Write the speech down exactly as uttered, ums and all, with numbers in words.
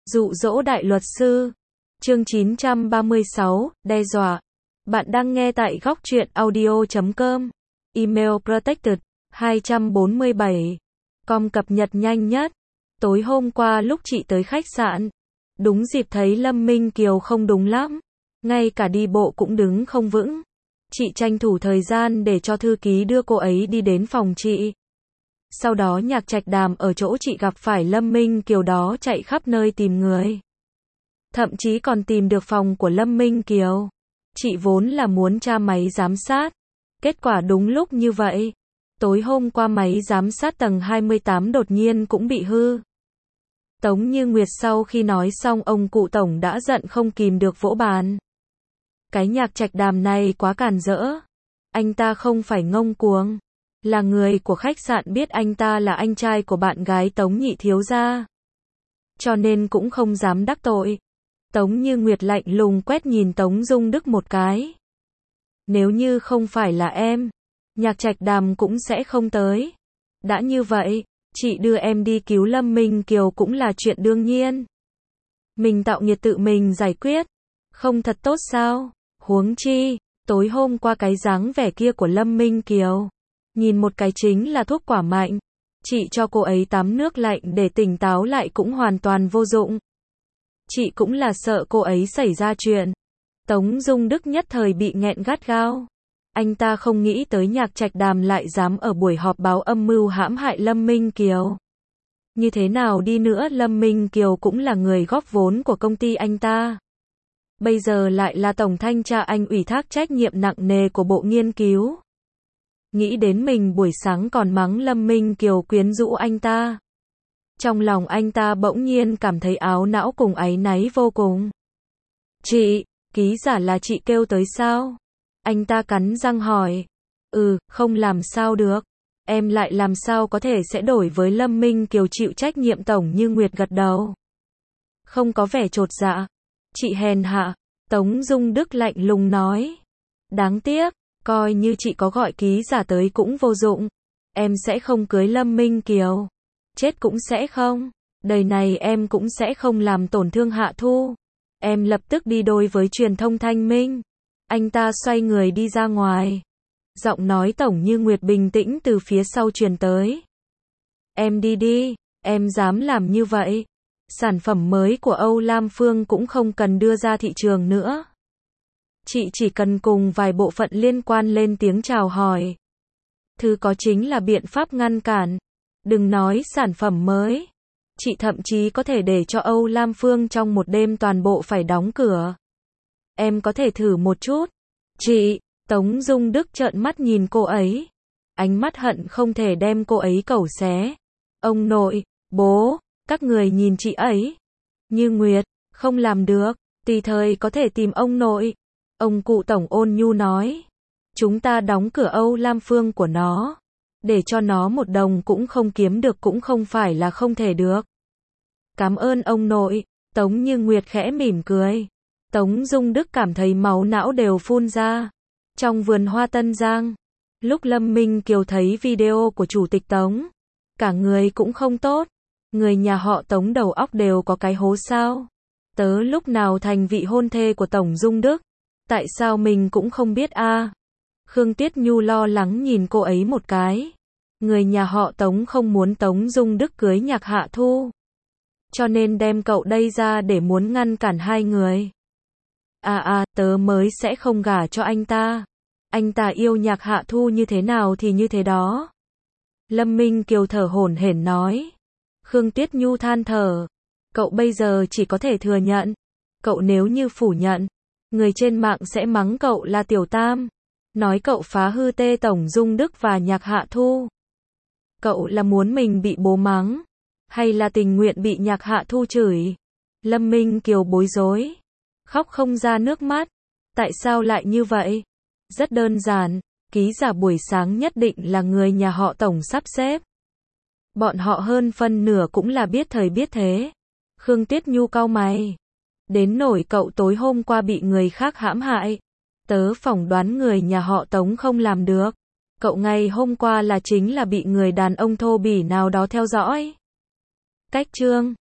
Dụ dỗ đại luật sư. Chương chín trăm ba mươi sáu, đe dọa. Bạn đang nghe tại góc truyện audio chấm com. Email protected. hai trăm bốn mươi bảy. Com cập nhật nhanh nhất. Tối hôm qua lúc chị tới khách sạn, đúng dịp thấy Lâm Minh Kiều không đúng lắm. Ngay cả đi bộ cũng đứng không vững. Chị tranh thủ thời gian để cho thư ký đưa cô ấy đi đến phòng chị. Sau đó Nhạc Trạch Đàm ở chỗ chị gặp phải Lâm Minh Kiều đó chạy khắp nơi tìm người. Thậm chí còn tìm được phòng của Lâm Minh Kiều. Chị vốn là muốn tra máy giám sát. Kết quả đúng lúc như vậy. Tối hôm qua máy giám sát tầng hai mươi tám đột nhiên cũng bị hư. Tống Như Nguyệt sau khi nói xong ông cụ tổng đã giận không kìm được vỗ bàn. Cái Nhạc Trạch Đàm này quá càn rỡ. Anh ta không phải ngông cuồng. Là người của khách sạn biết anh ta là anh trai của bạn gái Tống nhị thiếu gia. Cho nên cũng không dám đắc tội. Tống Như Nguyệt lạnh lùng quét nhìn Tống Dung Đức một cái. Nếu như không phải là em, Nhạc Trạch Đàm cũng sẽ không tới. Đã như vậy, chị đưa em đi cứu Lâm Minh Kiều cũng là chuyện đương nhiên. Mình tạo nghiệt tự mình giải quyết. Không thật tốt sao? Huống chi, tối hôm qua cái dáng vẻ kia của Lâm Minh Kiều. Nhìn một cái chính là thuốc quả mạnh. Chị cho cô ấy tắm nước lạnh để tỉnh táo lại cũng hoàn toàn vô dụng. Chị cũng là sợ cô ấy xảy ra chuyện. Tống Dung Đức nhất thời bị nghẹn gắt gao. Anh ta không nghĩ tới Nhạc Trạch Đàm lại dám ở buổi họp báo âm mưu hãm hại Lâm Minh Kiều. Như thế nào đi nữa Lâm Minh Kiều cũng là người góp vốn của công ty anh ta. Bây giờ lại là tổng thanh tra anh ủy thác trách nhiệm nặng nề của bộ nghiên cứu. Nghĩ đến mình buổi sáng còn mắng Lâm Minh Kiều quyến rũ anh ta. Trong lòng anh ta bỗng nhiên cảm thấy áo não cùng áy náy vô cùng. Chị, ký giả là chị kêu tới sao? Anh ta cắn răng hỏi. Ừ, không làm sao được. Em lại làm sao có thể sẽ đổi với Lâm Minh Kiều chịu trách nhiệm Tổng Như Nguyệt gật đầu. Không có vẻ chột dạ. Chị hèn hạ. Tống Dung Đức lạnh lùng nói. Đáng tiếc. Coi như chị có gọi ký giả tới cũng vô dụng. Em sẽ không cưới Lâm Minh Kiều. Chết cũng sẽ không. Đời này em cũng sẽ không làm tổn thương Hạ Thu. Em lập tức đi đôi với truyền thông Thanh Minh. Anh ta xoay người đi ra ngoài. Giọng nói Tổng Như Nguyệt bình tĩnh từ phía sau truyền tới. Em đi đi. Em dám làm như vậy. Sản phẩm mới của Âu Lam Phương cũng không cần đưa ra thị trường nữa. Chị chỉ cần cùng vài bộ phận liên quan lên tiếng chào hỏi. Thứ có chính là biện pháp ngăn cản. Đừng nói sản phẩm mới. Chị thậm chí có thể để cho Âu Lam Phương trong một đêm toàn bộ phải đóng cửa. Em có thể thử một chút. Chị, Tống Dung Đức trợn mắt nhìn cô ấy. Ánh mắt hận không thể đem cô ấy cẩu xé. Ông nội, bố, các người nhìn chị ấy. Như Nguyệt, không làm được. Tùy thời có thể tìm ông nội. Ông cụ tổng ôn nhu nói. Chúng ta đóng cửa Âu Lam Phương của nó. Để cho nó một đồng cũng không kiếm được cũng không phải là không thể được. Cảm ơn ông nội. Tống Như Nguyệt khẽ mỉm cười. Tống Dung Đức cảm thấy máu não đều phun ra. Trong vườn hoa Tân Giang. Lúc Lâm Minh Kiều thấy video của chủ tịch Tống. Cả người cũng không tốt. Người nhà họ Tống đầu óc đều có cái hố sao. Tớ lúc nào thành vị hôn thê của Tổng Dung Đức. Tại sao mình cũng không biết a? À? Khương Tiết Nhu lo lắng nhìn cô ấy một cái. Người nhà họ Tống không muốn Tống Dung Đức cưới Nhạc Hạ Thu. Cho nên đem cậu đây ra để muốn ngăn cản hai người. À à, tớ mới sẽ không gả cho anh ta. Anh ta yêu Nhạc Hạ Thu như thế nào thì như thế đó. Lâm Minh Kiều thở hổn hển nói. Khương Tiết Nhu than thở. Cậu bây giờ chỉ có thể thừa nhận. Cậu nếu như phủ nhận. Người trên mạng sẽ mắng cậu là tiểu tam. Nói cậu phá hư tê Tổng Dung Đức và Nhạc Hạ Thu. Cậu là muốn mình bị bố mắng. Hay là tình nguyện bị Nhạc Hạ Thu chửi. Lâm Minh Kiều bối rối. Khóc không ra nước mắt. Tại sao lại như vậy? Rất đơn giản. Ký giả buổi sáng nhất định là người nhà họ Tổng sắp xếp. Bọn họ hơn phân nửa cũng là biết thời biết thế. Khương Tiết Nhu cau mày. Đến nỗi cậu tối hôm qua bị người khác hãm hại. Tớ phỏng đoán người nhà họ Tống không làm được. Cậu ngày hôm qua là chính là bị người đàn ông thô bỉ nào đó theo dõi. Cách chương